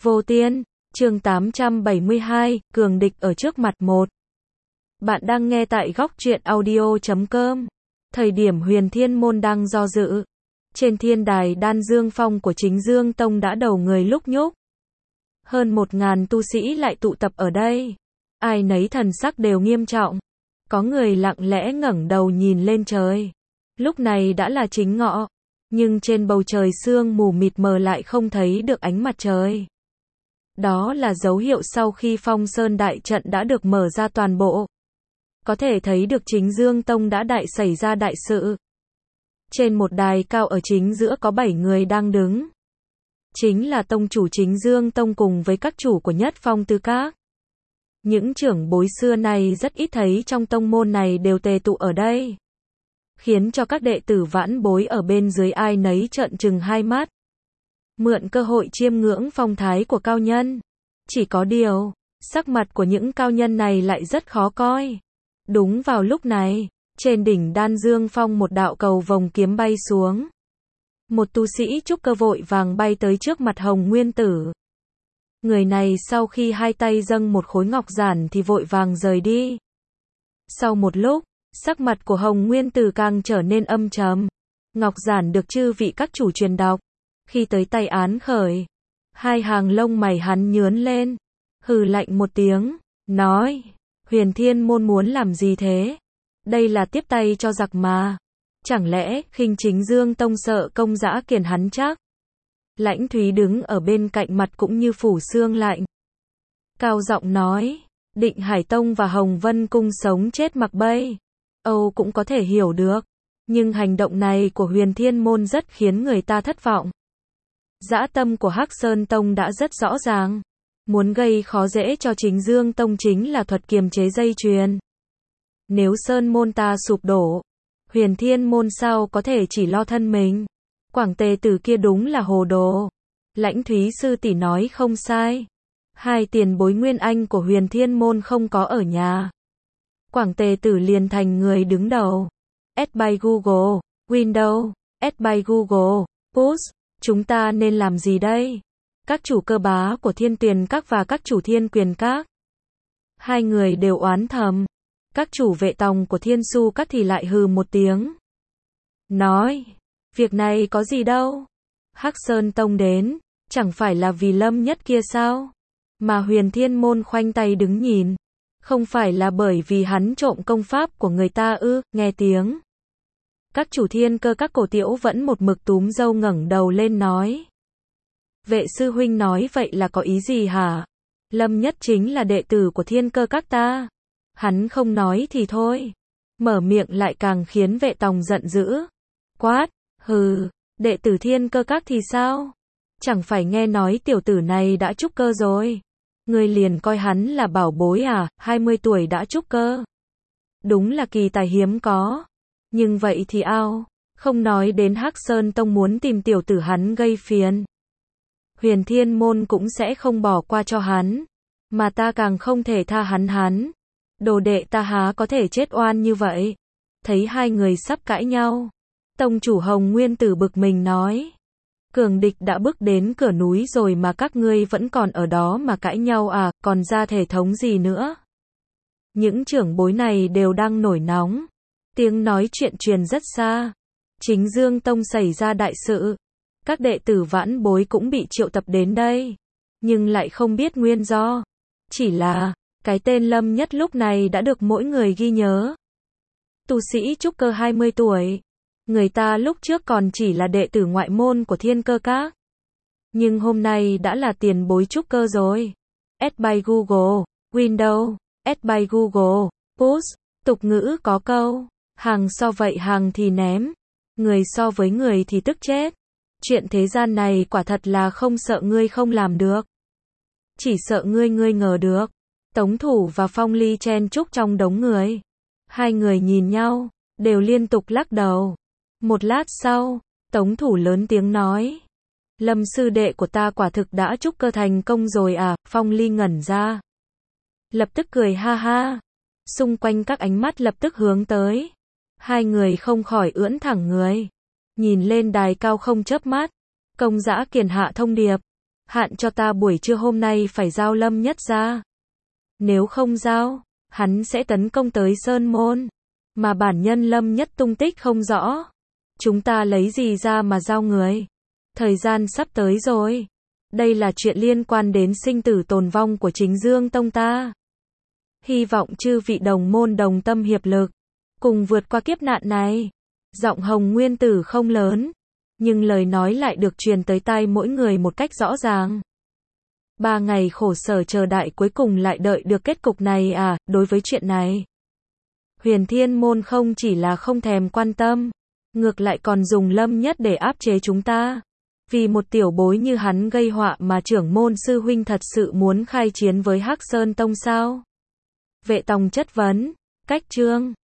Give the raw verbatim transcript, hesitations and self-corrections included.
Vô Tiên, chương tám trăm bảy mươi hai, cường địch ở trước mặt một. Bạn đang nghe tại góc truyện audio chấm com. Thời điểm Huyền Thiên Môn đang do dự, trên thiên đài Đan Dương Phong của Chính Dương Tông đã đầu người lúc nhúc. Hơn một ngàn tu sĩ lại tụ tập ở đây. Ai nấy thần sắc đều nghiêm trọng. Có người lặng lẽ ngẩng đầu nhìn lên trời. Lúc này đã là chính ngọ, nhưng trên bầu trời sương mù mịt mờ lại không thấy được ánh mặt trời. Đó là dấu hiệu sau khi Phong Sơn đại trận đã được mở ra toàn bộ. Có thể thấy được Chính Dương Tông đã đại xảy ra đại sự. Trên một đài cao ở chính giữa có bảy người đang đứng. Chính là tông chủ Chính Dương Tông cùng với các chủ của Nhất Phong Tư Các. Những trưởng bối xưa này rất ít thấy trong tông môn này đều tề tụ ở đây, khiến cho các đệ tử vãn bối ở bên dưới ai nấy trợn trừng hai mắt. Mượn cơ hội chiêm ngưỡng phong thái của cao nhân. Chỉ có điều, sắc mặt của những cao nhân này lại rất khó coi. Đúng vào lúc này, trên đỉnh Đan Dương Phong một đạo cầu vồng kiếm bay xuống. Một tu sĩ trúc cơ vội vàng bay tới trước mặt Hồng Nguyên Tử. Người này sau khi hai tay dâng một khối ngọc giản thì vội vàng rời đi. Sau một lúc, sắc mặt của Hồng Nguyên Tử càng trở nên âm trầm. Ngọc giản được chư vị các chủ truyền đọc. Khi tới tay án khởi, hai hàng lông mày hắn nhướn lên, hừ lạnh một tiếng, nói, Huyền Thiên Môn muốn làm gì thế? Đây là tiếp tay cho giặc mà. Chẳng lẽ khinh Chính Dương Tông sợ công dã kiền hắn chắc? Lãnh Thúy đứng ở bên cạnh mặt cũng như phủ xương lạnh. Cao giọng nói, Định Hải Tông và Hồng Vân Cung sống chết mặc bay. Âu cũng có thể hiểu được. Nhưng hành động này của Huyền Thiên Môn rất khiến người ta thất vọng. Dã tâm của Hắc Sơn Tông đã rất rõ ràng. Muốn gây khó dễ cho Chính Dương Tông chính là thuật kiềm chế dây chuyền. Nếu Sơn Môn ta sụp đổ, Huyền Thiên Môn sao có thể chỉ lo thân mình. Quảng Tề Tử kia đúng là hồ đồ. Lãnh Thúy sư tỷ nói không sai. Hai tiền bối nguyên anh của Huyền Thiên Môn không có ở nhà. Quảng Tề Tử liền thành người đứng đầu. Add by Google, Windows, Add by Google, Push. Chúng ta nên làm gì đây? Các chủ cơ bá của Thiên Tuyền Các và các chủ Thiên Quyền Các. Hai người đều oán thầm. Các chủ vệ tòng của Thiên Su Các thì lại hừ một tiếng. Nói, việc này có gì đâu. Hắc Sơn Tông đến, chẳng phải là vì Lâm Nhất kia sao? Mà Huyền Thiên Môn khoanh tay đứng nhìn. Không phải là bởi vì hắn trộm công pháp của người ta ư, nghe tiếng. Các chủ Thiên Cơ Các cổ tiểu vẫn một mực túm râu ngẩng đầu lên nói. Vệ sư huynh nói vậy là có ý gì hả? Lâm Nhất chính là đệ tử của Thiên Cơ Các ta. Hắn không nói thì thôi. Mở miệng lại càng khiến vệ tòng giận dữ. Quát, hừ, đệ tử Thiên Cơ Các thì sao? Chẳng phải nghe nói tiểu tử này đã trúc cơ rồi. Ngươi liền coi hắn là bảo bối à, hai mươi tuổi đã trúc cơ. Đúng là kỳ tài hiếm có. Nhưng vậy thì ao, không nói đến Hắc Sơn Tông muốn tìm tiểu tử hắn gây phiền. Huyền Thiên Môn cũng sẽ không bỏ qua cho hắn. Mà ta càng không thể tha hắn hắn. Đồ đệ ta há có thể chết oan như vậy. Thấy hai người sắp cãi nhau. Tông chủ Hồng Nguyên Tử bực mình nói. Cường địch đã bước đến cửa núi rồi mà các ngươi vẫn còn ở đó mà cãi nhau à, còn ra thể thống gì nữa. Những trưởng bối này đều đang nổi nóng. Tiếng nói chuyện truyền rất xa. Chính Dương Tông xảy ra đại sự. Các đệ tử vãn bối cũng bị triệu tập đến đây. Nhưng lại không biết nguyên do. Chỉ là, cái tên Lâm Nhất lúc này đã được mỗi người ghi nhớ. Tu sĩ trúc cơ hai mươi tuổi. Người ta lúc trước còn chỉ là đệ tử ngoại môn của Thiên Cơ Các. Nhưng hôm nay đã là tiền bối trúc cơ rồi. Add by Google, Windows, Add by Google, Push. Tục ngữ có câu, hàng so vậy hàng thì ném. Người so với người thì tức chết. Chuyện thế gian này quả thật là không sợ ngươi không làm được. Chỉ sợ ngươi ngươi ngờ được. Tống Thủ và Phong Ly chen chúc trong đống người. Hai người nhìn nhau, đều liên tục lắc đầu. Một lát sau, Tống Thủ lớn tiếng nói. Lâm sư đệ của ta quả thực đã trúc cơ thành công rồi à, Phong Ly ngẩn ra. Lập tức cười ha ha. Xung quanh các ánh mắt lập tức hướng tới. Hai người không khỏi ưỡn thẳng người. Nhìn lên đài cao không chớp mắt. Công dã kiền hạ thông điệp. Hạn cho ta buổi trưa hôm nay phải giao Lâm Nhất ra. Nếu không giao, hắn sẽ tấn công tới Sơn Môn. Mà bản nhân Lâm Nhất tung tích không rõ. Chúng ta lấy gì ra mà giao người? Thời gian sắp tới rồi. Đây là chuyện liên quan đến sinh tử tồn vong của chính Dương Tông ta. Hy vọng chư vị đồng môn đồng tâm hiệp lực, cùng vượt qua kiếp nạn này. Giọng Hồng Nguyên Tử không lớn, nhưng lời nói lại được truyền tới tai mỗi người một cách rõ ràng. Ba ngày khổ sở chờ đợi cuối cùng lại đợi được kết cục này à, đối với chuyện này. Huyền Thiên Môn không chỉ là không thèm quan tâm, ngược lại còn dùng Lâm Nhất để áp chế chúng ta. Vì một tiểu bối như hắn gây họa mà trưởng môn sư huynh thật sự muốn khai chiến với Hắc Sơn Tông sao? Vệ Tòng chất vấn, cách trương.